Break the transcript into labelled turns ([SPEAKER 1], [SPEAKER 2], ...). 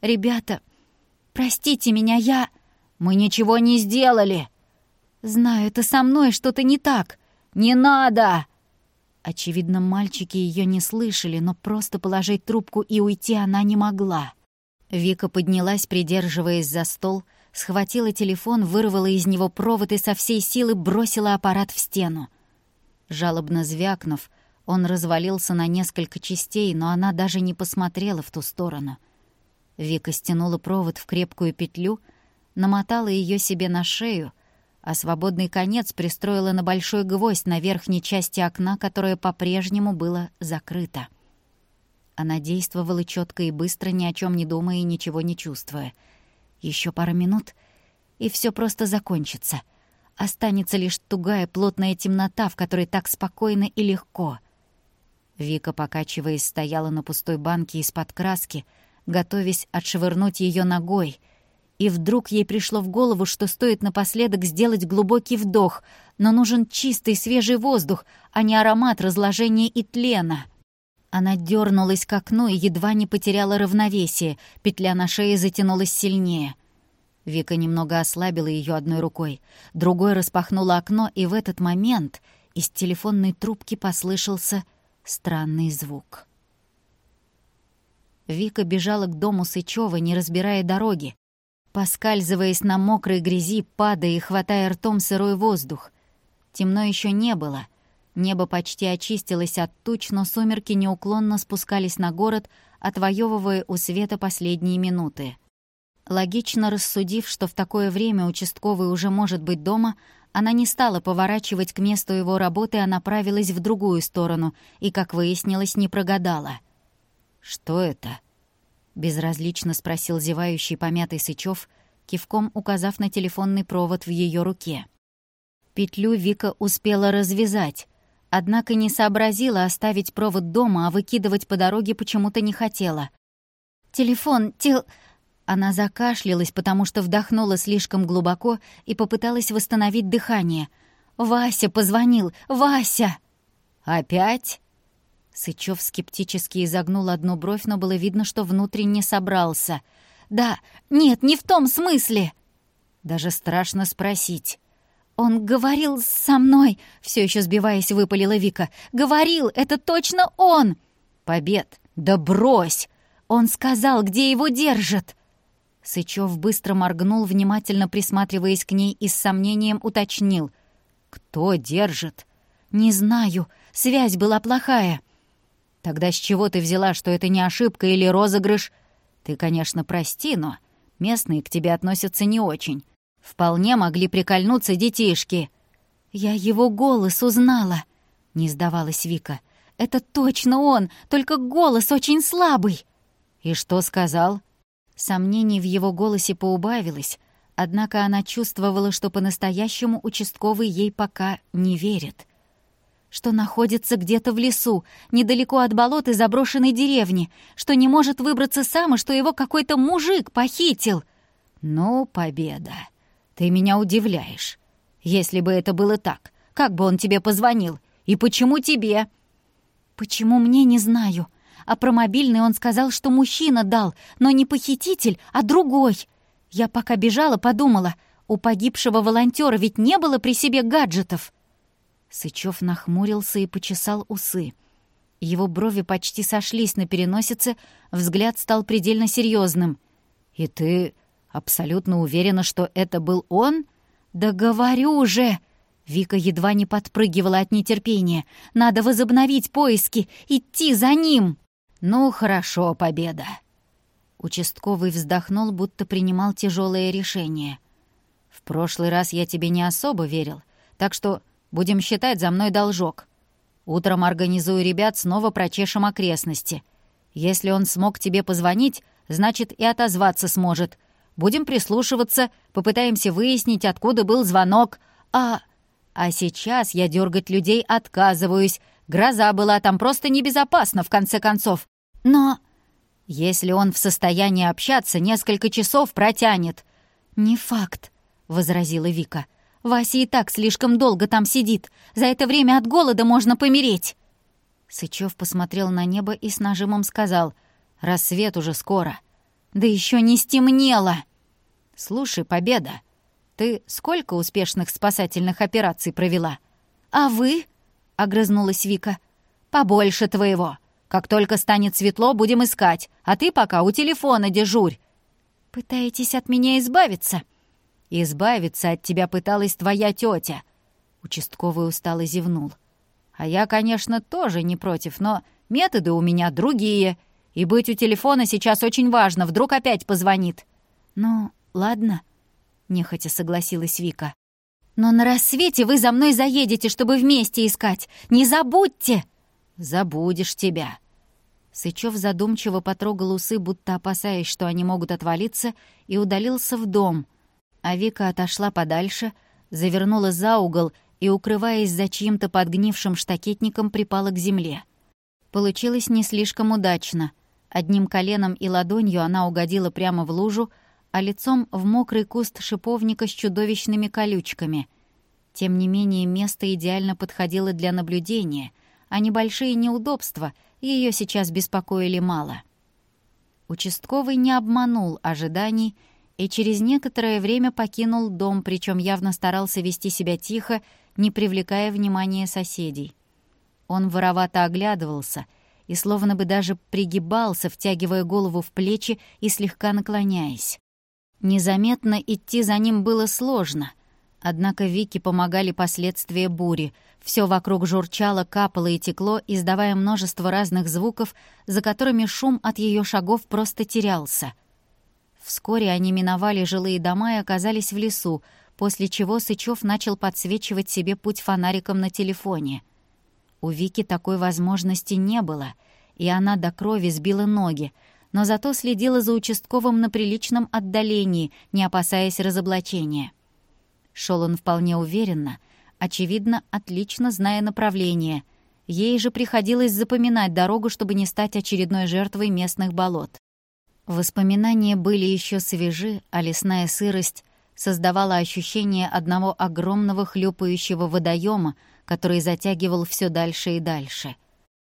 [SPEAKER 1] Ребята, простите меня, я...»
[SPEAKER 2] «Мы ничего не сделали!»
[SPEAKER 1] «Знаю, это со мной что-то не так».
[SPEAKER 2] «Не надо!»
[SPEAKER 1] Очевидно, мальчики ее не слышали, но просто положить трубку и уйти она не могла. Вика поднялась, придерживаясь за стол, схватила телефон, вырвала из него провод и со всей силы бросила аппарат в стену. Жалобно звякнув, он развалился на несколько частей, но она даже не посмотрела в ту сторону. Вика стянула провод в крепкую петлю, намотала ее себе на шею, а свободный конец пристроила на большой гвоздь на верхней части окна, которое по-прежнему было закрыто. Она действовала четко и быстро, ни о чем не думая и ничего не чувствуя. Еще пара минут, и все просто закончится. Останется лишь тугая плотная темнота, в которой так спокойно и легко. Вика, покачиваясь, стояла на пустой банке из-под краски, готовясь отшвырнуть ее ногой, и вдруг ей пришло в голову, что стоит напоследок сделать глубокий вдох, но нужен чистый свежий воздух, а не аромат разложения и тлена. Она дернулась к окну и едва не потеряла равновесие, петля на шее затянулась сильнее. Вика немного ослабила ее одной рукой, другой распахнула окно, и в этот момент из телефонной трубки послышался странный звук. Вика бежала к дому Сычёва, не разбирая дороги, поскальзываясь на мокрой грязи, падая и хватая ртом сырой воздух. Темно еще не было. Небо почти очистилось от туч, но сумерки неуклонно спускались на город, отвоевывая у света последние минуты. Логично рассудив, что в такое время участковый уже может быть дома, она не стала поворачивать к месту его работы, а направилась в другую сторону и, как выяснилось, не прогадала. «Что это?» — безразлично спросил зевающий помятый Сычёв, кивком указав на телефонный провод в ее руке. Петлю Вика успела развязать, однако не сообразила оставить провод дома, а выкидывать по дороге почему-то не хотела. «Телефон, Она закашлялась, потому что вдохнула слишком глубоко и попыталась восстановить дыхание. «Вася позвонил! Вася!»
[SPEAKER 2] «Опять?»
[SPEAKER 1] Сычёв скептически изогнул одну бровь, но было видно, что внутренне собрался. «Да, нет, не в том смысле!» Даже страшно спросить. «Он говорил со мной!» — все еще сбиваясь, выпалила Вика. «Говорил! Это точно он!»
[SPEAKER 2] «Побед! Да брось!»
[SPEAKER 1] «Он сказал, где его держат!» Сычёв быстро моргнул, внимательно присматриваясь к ней и с сомнением уточнил.
[SPEAKER 2] «Кто держит?»
[SPEAKER 1] «Не знаю. Связь была плохая».
[SPEAKER 2] «Тогда с чего ты взяла, что это не ошибка или розыгрыш? Ты, конечно, прости, но местные к тебе относятся не очень. Вполне могли прикольнуться детишки».
[SPEAKER 1] «Я его голос узнала», — не сдавалась Вика. «Это точно он, только голос очень слабый».
[SPEAKER 2] «И что сказал?»
[SPEAKER 1] Сомнений в его голосе поубавилось, однако она чувствовала, что по-настоящему участковый ей пока не верит. Что находится где-то в лесу, недалеко от болот и заброшенной деревни, что не может выбраться сам и что его какой-то мужик похитил.
[SPEAKER 2] «Ну, Победа, ты меня удивляешь. Если бы это было так, как бы он тебе позвонил? И почему тебе?»
[SPEAKER 1] «Почему мне, не знаю. А про мобильный он сказал, что мужчина дал, но не похититель, а другой. Я пока бежала, подумала, у погибшего волонтера ведь не было при себе гаджетов». Сычёв нахмурился и почесал усы. Его брови почти сошлись на переносице, взгляд стал предельно серьезным.
[SPEAKER 2] «И ты абсолютно уверена, что это был он?»
[SPEAKER 1] «Да говорю же!» Вика едва не подпрыгивала от нетерпения. «Надо возобновить поиски, идти за ним!»
[SPEAKER 2] «Ну, хорошо, Победа!»
[SPEAKER 1] Участковый вздохнул, будто принимал тяжелое решение.
[SPEAKER 2] «В прошлый раз я тебе не особо верил, так что будем считать за мной должок. Утром организую ребят, снова прочешем окрестности. Если он смог тебе позвонить, значит, и отозваться сможет. Будем прислушиваться, попытаемся выяснить, откуда был звонок. А сейчас я дергать людей отказываюсь. Гроза была, там просто небезопасно, в конце концов. Но если он в состоянии общаться, несколько часов протянет».
[SPEAKER 1] «Не факт», — возразила Вика. «Вася и так слишком долго там сидит. За это время от голода можно помереть».
[SPEAKER 2] Сычёв посмотрел на небо и с нажимом сказал: «Рассвет уже скоро.
[SPEAKER 1] Да еще не стемнело!»
[SPEAKER 2] «Слушай, Победа, ты сколько успешных спасательных операций провела?»
[SPEAKER 1] «А вы?» — огрызнулась Вика.
[SPEAKER 2] «Побольше твоего. Как только станет светло, будем искать, а ты пока у телефона дежурь».
[SPEAKER 1] «Пытаетесь от меня избавиться?»
[SPEAKER 2] «Избавиться от тебя пыталась твоя тетя. Участковый устало зевнул. «А я, конечно, тоже не против, но методы у меня другие, и быть у телефона сейчас очень важно, вдруг опять позвонит».
[SPEAKER 1] «Ну, ладно», — нехотя согласилась Вика. «Но на рассвете вы за мной заедете, чтобы вместе искать. Не забудьте!»
[SPEAKER 2] «Забудешь тебя». Сычёв задумчиво потрогал усы, будто опасаясь, что они могут отвалиться, и удалился в дом. А Вика отошла подальше, завернула за угол и, укрываясь за чьим-то подгнившим штакетником, припала к земле. Получилось не слишком удачно. Одним коленом и ладонью она угодила прямо в лужу, а лицом в мокрый куст шиповника с чудовищными колючками. Тем не менее, место идеально подходило для наблюдения, а небольшие неудобства ее сейчас беспокоили мало. Участковый не обманул ожиданий и через некоторое время покинул дом, причем явно старался вести себя тихо, не привлекая внимания соседей. Он воровато оглядывался и словно бы даже пригибался, втягивая голову в плечи и слегка наклоняясь. Незаметно идти за ним было сложно, однако Вике помогали последствия бури. Всё вокруг журчало, капало и текло, издавая множество разных звуков, за которыми шум от её шагов просто терялся. Вскоре они миновали жилые дома и оказались в лесу, после чего Сычёв начал подсвечивать себе путь фонариком на телефоне. У Вики такой возможности не было, и она до крови сбила ноги, но зато следила за участковым на приличном отдалении, не опасаясь разоблачения. Шёл он вполне уверенно, очевидно, отлично зная направление. Ей же приходилось запоминать дорогу, чтобы не стать очередной жертвой местных болот. Воспоминания были ещё свежи, а лесная сырость создавала ощущение одного огромного хлюпающего водоёма, который затягивал всё дальше и дальше.